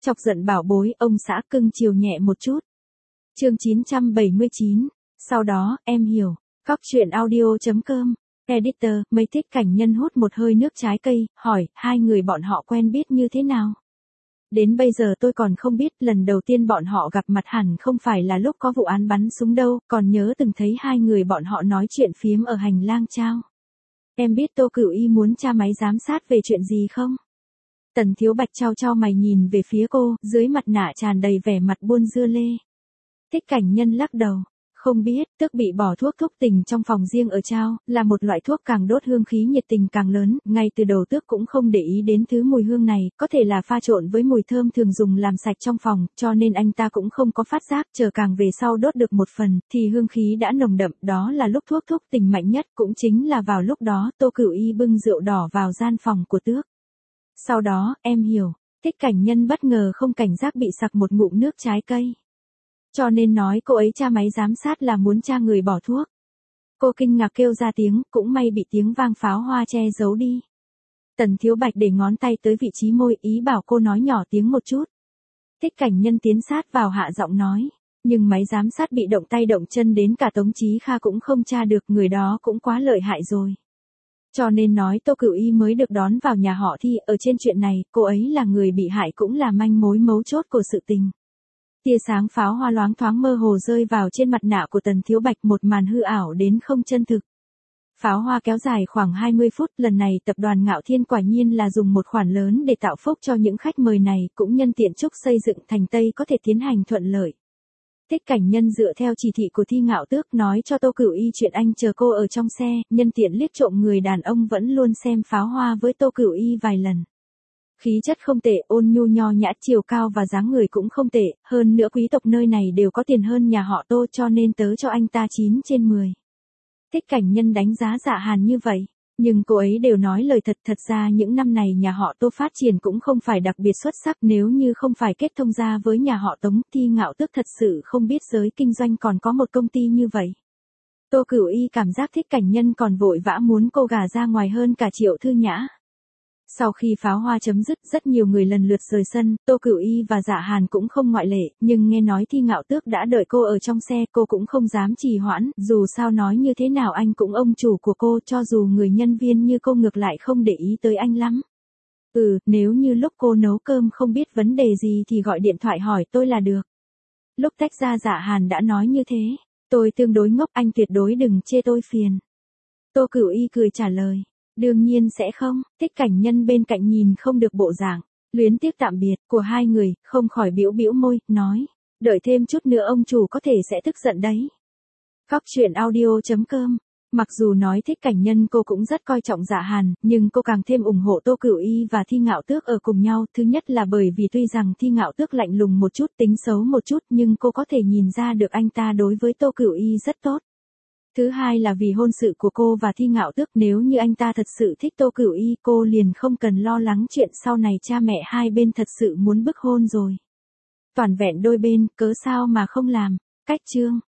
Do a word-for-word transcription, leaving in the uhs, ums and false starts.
Chọc giận bảo bối, ông xã cưng chiều nhẹ một chút. Chương chín trăm bảy mươi chín. Sau đó, em hiểu. Cóc truyện audio chấm com. Editor, mấy Thích Cảnh Nhân hút một hơi nước trái cây, hỏi, hai người bọn họ quen biết như thế nào? Đến bây giờ tôi còn không biết, lần đầu tiên bọn họ gặp mặt hẳn không phải là lúc có vụ án bắn súng đâu, còn nhớ từng thấy hai người bọn họ nói chuyện phiếm ở hành lang trao. Em biết Tô Cửu Y muốn tra máy giám sát về chuyện gì không? Tần Thiếu Bạch trao trao mày nhìn về phía cô, dưới mặt nạ tràn đầy vẻ mặt buôn dưa lê. Thích Cảnh Nhân lắc đầu. Không biết, Tước bị bỏ thuốc thúc tình trong phòng riêng ở trao, là một loại thuốc càng đốt hương khí nhiệt tình càng lớn, ngay từ đầu Tước cũng không để ý đến thứ mùi hương này, có thể là pha trộn với mùi thơm thường dùng làm sạch trong phòng, cho nên anh ta cũng không có phát giác, chờ càng về sau đốt được một phần, thì hương khí đã nồng đậm, đó là lúc thuốc thúc tình mạnh nhất, cũng chính là vào lúc đó, Tô Cửu Y bưng rượu đỏ vào gian phòng của Tước. Sau đó, em hiểu, Thích Cảnh Nhân bất ngờ không cảnh giác bị sặc một ngụm nước trái cây. Cho nên nói cô ấy tra máy giám sát là muốn tra người bỏ thuốc. Cô kinh ngạc kêu ra tiếng, cũng may bị tiếng vang pháo hoa che giấu đi. Tần Thiếu Bạch để ngón tay tới vị trí môi, ý bảo cô nói nhỏ tiếng một chút. Thích Cảnh Nhân tiến sát vào hạ giọng nói. Nhưng máy giám sát bị động tay động chân đến cả Tống Chí Kha cũng không tra được, người đó cũng quá lợi hại rồi. Cho nên nói Tô Cửu Y mới được đón vào nhà họ Thi, ở trên chuyện này, cô ấy là người bị hại cũng là manh mối mấu chốt của sự tình. Tia sáng pháo hoa loáng thoáng mơ hồ rơi vào trên mặt nạ của Tần Thiếu Bạch, một màn hư ảo đến không chân thực. Pháo hoa kéo dài khoảng hai mươi phút, lần này tập đoàn Ngạo Thiên quả nhiên là dùng một khoản lớn để tạo phúc cho những khách mời này, cũng nhân tiện chúc xây dựng thành Tây có thể tiến hành thuận lợi. Thích Cảnh Nhân dựa theo chỉ thị của Thi Ngạo Tước nói cho Tô Cửu Y chuyện anh chờ cô ở trong xe, nhân tiện liếc trộm người đàn ông vẫn luôn xem pháo hoa với Tô Cửu Y vài lần. Khí chất không tệ, ôn nhu nho nhã, chiều cao và dáng người cũng không tệ, hơn nữa quý tộc nơi này đều có tiền hơn nhà họ Tô, cho nên tớ cho anh ta chín trên mười. Thích Cảnh Nhân đánh giá Dạ Hàn như vậy, nhưng cô ấy đều nói lời thật, thật ra những năm này nhà họ Tô phát triển cũng không phải đặc biệt xuất sắc, nếu như không phải kết thông gia với nhà họ Tống, Thi Ngạo Tước thật sự không biết giới kinh doanh còn có một công ty như vậy. Tô Cửu Y cảm giác Thích Cảnh Nhân còn vội vã muốn cô gả ra ngoài hơn cả Triệu Thư Nhã. Sau khi pháo hoa chấm dứt, rất nhiều người lần lượt rời sân, Tô Cửu Y và Dạ Hàn cũng không ngoại lệ, nhưng nghe nói Thi Ngạo Tước đã đợi cô ở trong xe, cô cũng không dám trì hoãn, dù sao nói như thế nào anh cũng ông chủ của cô, cho dù người nhân viên như cô ngược lại không để ý tới anh lắm. Ừ, nếu như lúc cô nấu cơm không biết vấn đề gì thì gọi điện thoại hỏi tôi là được. Lúc tách ra Dạ Hàn đã nói như thế, tôi tương đối ngốc, anh tuyệt đối đừng chê tôi phiền. Tô Cửu Y cười trả lời. Đương nhiên sẽ không, Thích Cảnh Nhân bên cạnh nhìn không được bộ dạng luyến tiếc tạm biệt của hai người, không khỏi bĩu bĩu môi, nói, đợi thêm chút nữa ông chủ có thể sẽ tức giận đấy. Cóc truyện audio chấm com. Mặc dù nói Thích Cảnh Nhân cô cũng rất coi trọng Dạ Hàn, nhưng cô càng thêm ủng hộ Tô Cửu Y và Thi Ngạo Tước ở cùng nhau, thứ nhất là bởi vì tuy rằng Thi Ngạo Tước lạnh lùng một chút, tính xấu một chút, nhưng cô có thể nhìn ra được anh ta đối với Tô Cửu Y rất tốt. Thứ hai là vì hôn sự của cô và Thi Ngạo Tước, nếu như anh ta thật sự thích Tô Cửu Y, cô liền không cần lo lắng chuyện sau này cha mẹ hai bên thật sự muốn bức hôn rồi. Toàn vẹn đôi bên, cớ sao mà không làm. Cách chương